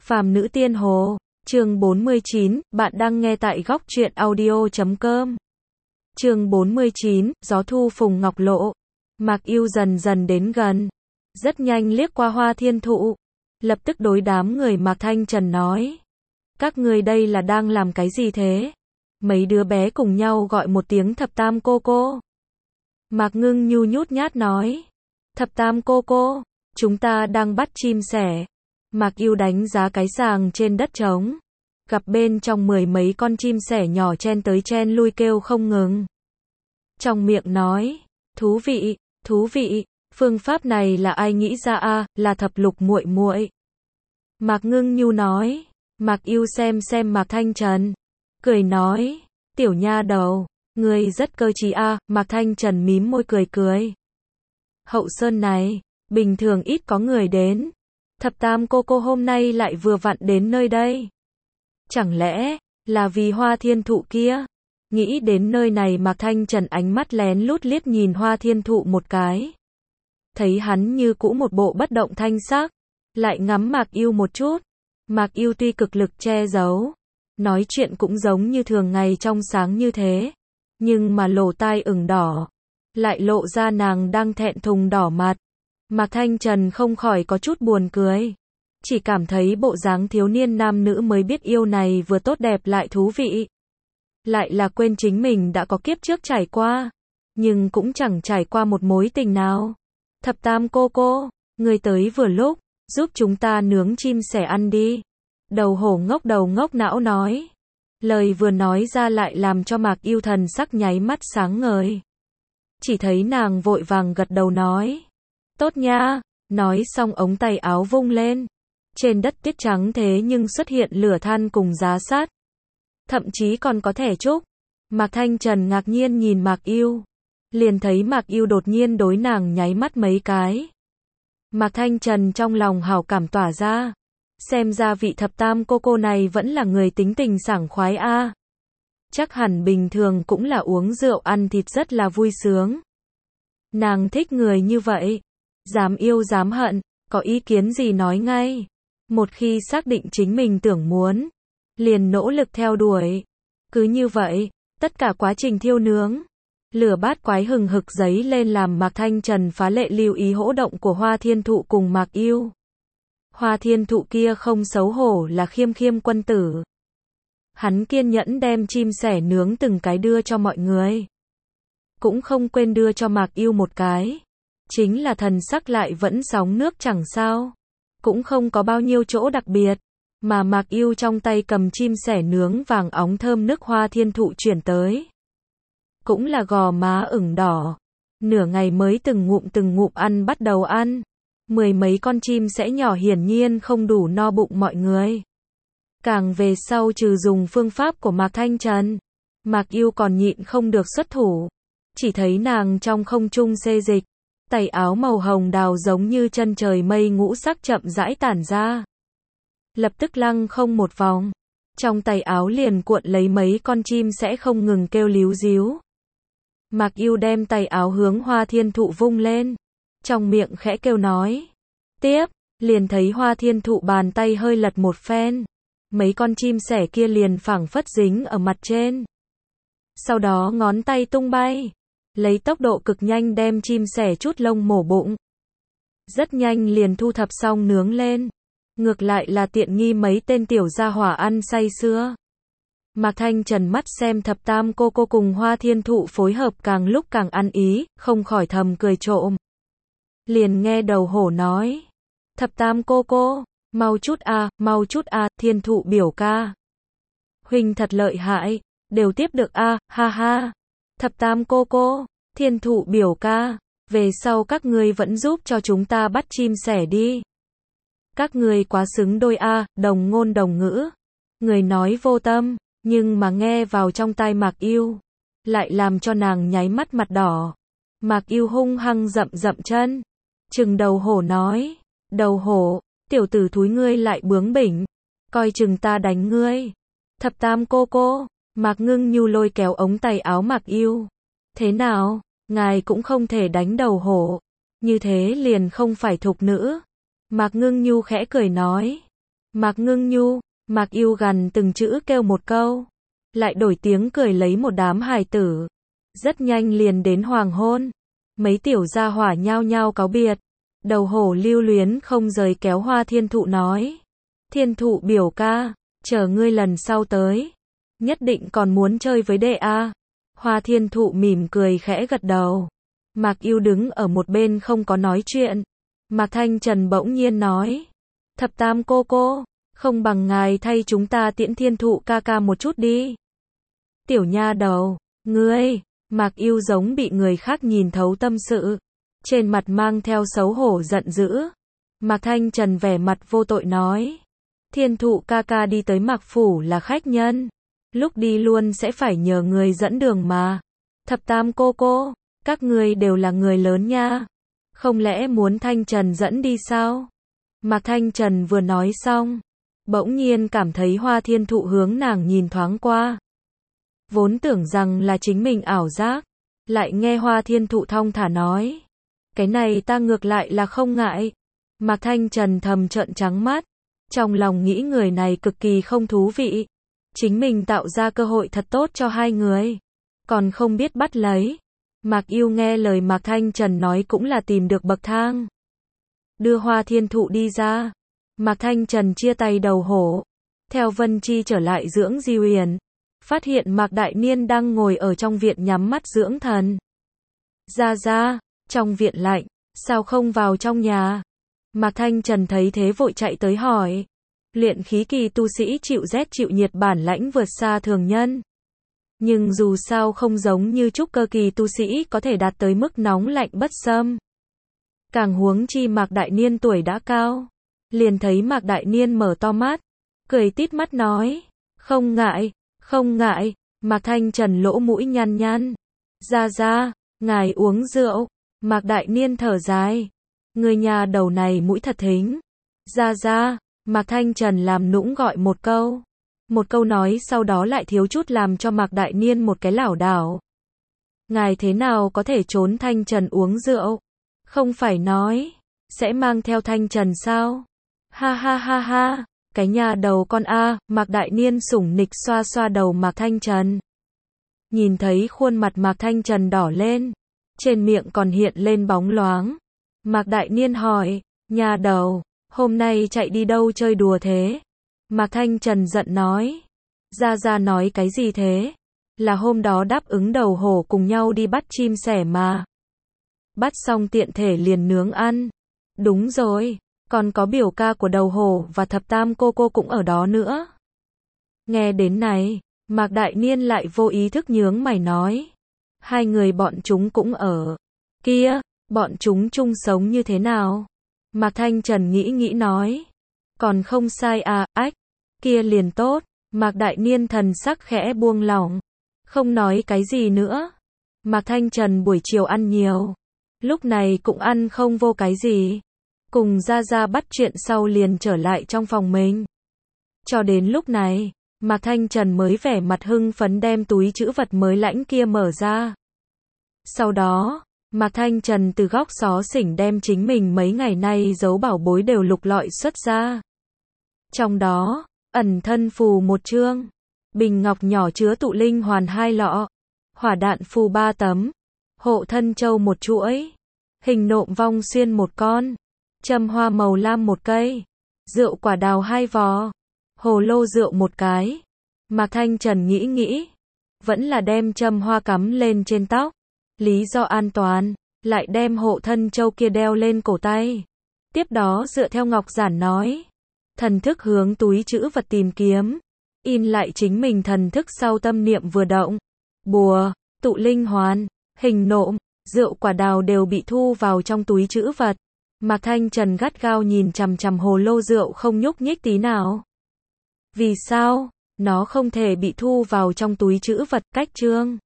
Phàm nữ tiên hồ, chương 49, bạn đang nghe tại góc truyện audio.com. Chương 49, gió thu phùng ngọc lộ. Mạc Yêu dần dần đến gần, rất nhanh liếc qua Hoa Thiên Thụ, lập tức đối đám người Mạc Thanh Trần nói: các ngươi đây là đang làm cái gì thế? Mấy đứa bé cùng nhau gọi một tiếng thập tam cô cô. Mạc Ngưng Nhu nhút nhát nói: thập tam cô cô, chúng ta đang bắt chim sẻ. Mạc Yêu đánh giá cái sàng trên đất trống, gặp bên trong 10 mấy con chim sẻ nhỏ chen tới chen lui kêu không ngừng. Trong miệng nói: thú vị, thú vị, phương pháp này là ai nghĩ ra a? Là Thập Lục muội muội. Mạc Ngưng Nhu nói. Mạc Yêu xem Mạc Thanh Trần, cười nói: tiểu nha đầu, ngươi rất cơ trí a. Mạc Thanh Trần mím môi cười cười. Hậu Sơn này, bình thường ít có người đến. Thập tam cô cô hôm nay lại vừa vặn đến nơi đây. Chẳng lẽ là vì Hoa Thiên Thụ kia? Nghĩ đến nơi này, Mạc Thanh Trần ánh mắt lén lút liếc nhìn Hoa Thiên Thụ một cái. Thấy hắn như cũ một bộ bất động thanh sắc, lại ngắm Mạc Yêu một chút. Mạc Yêu tuy cực lực che giấu, nói chuyện cũng giống như thường ngày trong sáng như thế, nhưng mà lỗ tai ửng đỏ, lại lộ ra nàng đang thẹn thùng đỏ mặt. Mạc Thanh Trần không khỏi có chút buồn cười, chỉ cảm thấy bộ dáng thiếu niên nam nữ mới biết yêu này vừa tốt đẹp lại thú vị. Lại là quên chính mình đã có kiếp trước trải qua, nhưng cũng chẳng trải qua một mối tình nào. Thập tam cô cô, người tới vừa lúc, giúp chúng ta nướng chim sẻ ăn đi. Đầu ngốc não nói. Lời vừa nói ra lại làm cho Mạc Yêu thần sắc nháy mắt sáng ngời. Chỉ thấy nàng vội vàng gật đầu nói: tốt nha. Nói xong ống tay áo vung lên, trên đất tuyết trắng thế nhưng xuất hiện lửa than cùng giá sắt, thậm chí còn có thẻ trúc. Mạc Thanh Trần ngạc nhiên nhìn Mạc Yêu, liền thấy Mạc Yêu đột nhiên đối nàng nháy mắt mấy cái. Mạc Thanh Trần trong lòng hảo cảm tỏa ra, xem ra vị thập tam cô cô này vẫn là người tính tình sảng khoái a. Chắc hẳn bình thường cũng là uống rượu ăn thịt rất là vui sướng. Nàng thích người như vậy, dám yêu dám hận, có ý kiến gì nói ngay. Một khi xác định chính mình tưởng muốn, liền nỗ lực theo đuổi. Cứ như vậy, tất cả quá trình thiêu nướng, lửa bát quái hừng hực giấy lên làm Mạc Thanh Trần phá lệ lưu ý hỗ động của Hoa Thiên Thụ cùng Mạc Yêu. Hoa Thiên Thụ kia không xấu hổ là khiêm quân tử. Hắn kiên nhẫn đem chim sẻ nướng từng cái đưa cho mọi người, cũng không quên đưa cho Mạc Yêu một cái. Chính là thần sắc lại vẫn sóng nước chẳng sao, cũng không có bao nhiêu chỗ đặc biệt. Mà Mạc Yêu trong tay cầm chim sẻ nướng vàng óng thơm nước Hoa Thiên Thụ chuyển tới, cũng là gò má ửng đỏ, nửa ngày mới từng ngụm ăn bắt đầu ăn. 10 mấy con chim sẻ nhỏ hiển nhiên không đủ no bụng mọi người. Càng về sau trừ dùng phương pháp của Mạc Thanh Trần, Mạc Yêu còn nhịn không được xuất thủ. Chỉ thấy nàng trong không trung xê dịch, tay áo màu hồng đào giống như chân trời mây ngũ sắc chậm rãi tản ra. Lập tức lăng không một vòng, trong tay áo liền cuộn lấy mấy con chim sẻ không ngừng kêu líu díu. Mạc Yêu đem tay áo hướng Hoa Thiên Thụ vung lên, trong miệng khẽ kêu nói: tiếp. Liền thấy Hoa Thiên Thụ bàn tay hơi lật một phen, mấy con chim sẻ kia liền phảng phất dính ở mặt trên. Sau đó ngón tay tung bay, lấy tốc độ cực nhanh đem chim sẻ chút lông mổ bụng. Rất nhanh liền thu thập xong nướng lên. Ngược lại là tiện nghi mấy tên tiểu gia hỏa ăn say sưa. Mạc Thanh Trần mắt xem thập tam cô cô cùng Hoa Thiên Thụ phối hợp càng lúc càng ăn ý, không khỏi thầm cười trộm. Liền nghe đầu hổ nói: thập tam cô cô, mau chút a, Thiên Thụ biểu ca. Huynh thật lợi hại, đều tiếp được a, ha ha. Thập tam cô cô, Thiên Thụ biểu ca, về sau các ngươi vẫn giúp cho chúng ta bắt chim sẻ đi. Các ngươi quá xứng đôi a, đồng ngôn đồng ngữ. Người nói vô tâm, nhưng mà nghe vào trong tai Mạc Yêu, lại làm cho nàng nháy mắt mặt đỏ. Mạc Yêu hung hăng dậm chân, chừng đầu hổ nói: đầu hổ, tiểu tử thúi ngươi lại bướng bỉnh, coi chừng ta đánh ngươi. Thập tam cô cô, Mạc Ngưng Nhu lôi kéo ống tay áo Mạc Yêu. Thế nào, ngài cũng không thể đánh đầu hổ, như thế liền không phải thục nữ. Mạc Ngưng Nhu khẽ cười nói: Mạc Ngưng Nhu, Mạc Yêu gằn từng chữ kêu một câu. Lại đổi tiếng cười lấy một đám hài tử. Rất nhanh liền đến hoàng hôn. Mấy tiểu gia hỏa nhao nhao cáo biệt. Đầu hổ lưu luyến không rời kéo Hoa Thiên Thụ nói. Thiên Thụ biểu ca, chờ ngươi lần sau tới. Nhất định còn muốn chơi với đệ a. Hoa Thiên Thụ mỉm cười khẽ gật đầu. Mạc Yêu đứng ở một bên không có nói chuyện. Mạc Thanh Trần bỗng nhiên nói. Thập Tam cô cô, không bằng ngài thay chúng ta tiễn Thiên Thụ ca ca một chút đi. Tiểu nha đầu, ngươi, Mạc Yêu giống bị người khác nhìn thấu tâm sự. Trên mặt mang theo xấu hổ giận dữ. Mạc Thanh Trần vẻ mặt vô tội nói. Thiên Thụ ca ca đi tới Mạc Phủ là khách nhân. Lúc đi luôn sẽ phải nhờ người dẫn đường mà. Thập Tam cô cô, các ngươi đều là người lớn nha. Không lẽ muốn Thanh Trần dẫn đi sao? Mạc Thanh Trần vừa nói xong, bỗng nhiên cảm thấy Hoa Thiên Thụ hướng nàng nhìn thoáng qua. Vốn tưởng rằng là chính mình ảo giác, lại nghe Hoa Thiên Thụ thong thả nói. Cái này ta ngược lại là không ngại. Mạc Thanh Trần thầm trợn trắng mắt, trong lòng nghĩ người này cực kỳ không thú vị. Chính mình tạo ra cơ hội thật tốt cho hai người, còn không biết bắt lấy. Mạc Yêu nghe lời Mạc Thanh Trần nói cũng là tìm được bậc thang. Đưa Hoa Thiên Thụ đi ra. Mạc Thanh Trần chia tay đầu hổ. Theo Vân Chi trở lại dưỡng Di Huyền. Phát hiện Mạc Đại Niên đang ngồi ở trong viện nhắm mắt dưỡng thần. Ra, trong viện lạnh, sao không vào trong nhà? Mạc Thanh Trần thấy thế vội chạy tới hỏi. Luyện khí kỳ tu sĩ chịu rét chịu nhiệt bản lãnh vượt xa thường nhân. Nhưng dù sao không giống như trúc cơ kỳ tu sĩ có thể đạt tới mức nóng lạnh bất xâm. Càng huống chi Mạc Đại Niên tuổi đã cao. Liền thấy Mạc Đại Niên mở to mắt, cười tít mắt nói. Không ngại, Mạc Thanh Trần lỗ mũi nhăn nhăn. Ra, ngài uống rượu. Mạc Đại Niên thở dài. Người nhà đầu này mũi thật thính. Ra, Mạc Thanh Trần làm nũng gọi một câu. Một câu nói sau đó lại thiếu chút làm cho Mạc Đại Niên một cái lảo đảo. Ngài thế nào có thể trốn Thanh Trần uống rượu? Không phải nói sẽ mang theo Thanh Trần sao? Ha, cái nhà đầu con a. Mạc Đại Niên sủng nịch xoa xoa đầu Mạc Thanh Trần. Nhìn thấy khuôn mặt Mạc Thanh Trần đỏ lên, trên miệng còn hiện lên bóng loáng. Mạc Đại Niên hỏi, nhà đầu, hôm nay chạy đi đâu chơi đùa thế? Mạc Thanh Trần giận nói. Ra nói cái gì thế? Là hôm đó đáp ứng đầu hổ cùng nhau đi bắt chim sẻ mà. Bắt xong tiện thể liền nướng ăn. Đúng rồi, còn có biểu ca của đầu hổ và Thập Tam cô cô cũng ở đó nữa. Nghe đến này, Mạc Đại Niên lại vô ý thức nhướng mày nói. Hai người bọn chúng cũng ở. Kia, bọn chúng chung sống như thế nào? Mạc Thanh Trần nghĩ nói. Còn không sai à, kia liền tốt. Mạc Đại Niên thần sắc khẽ buông lỏng. Không nói cái gì nữa. Mạc Thanh Trần buổi chiều ăn nhiều. Lúc này cũng ăn không vô cái gì. Cùng ra bắt chuyện sau liền trở lại trong phòng mình. Cho đến lúc này, Mạc Thanh Trần mới vẻ mặt hưng phấn đem túi trữ vật mới lãnh kia mở ra. Sau đó, Mạc Thanh Trần từ góc xó xỉnh đem chính mình mấy ngày nay giấu bảo bối đều lục lọi xuất ra. Trong đó, ẩn thân phù một chương, bình ngọc nhỏ chứa tụ linh hoàn 2 lọ, hỏa đạn phù 3 tấm, hộ thân châu một chuỗi, hình nộm vong xuyên một con, châm hoa màu lam một cây, rượu quả đào 2 vò, hồ lô rượu một cái. Mạc Thanh Trần nghĩ, vẫn là đem châm hoa cắm lên trên tóc, lý do an toàn, lại đem hộ thân châu kia đeo lên cổ tay. Tiếp đó dựa theo ngọc giản nói, thần thức hướng túi trữ vật tìm kiếm, in lại chính mình thần thức sau tâm niệm vừa động, bùa, tụ linh hoàn, hình nộm, rượu quả đào đều bị thu vào trong túi trữ vật. Mạc Thanh Trần gắt gao nhìn chằm chằm hồ lô rượu không nhúc nhích tí nào. Vì sao? Nó không thể bị thu vào trong túi trữ vật cách chương.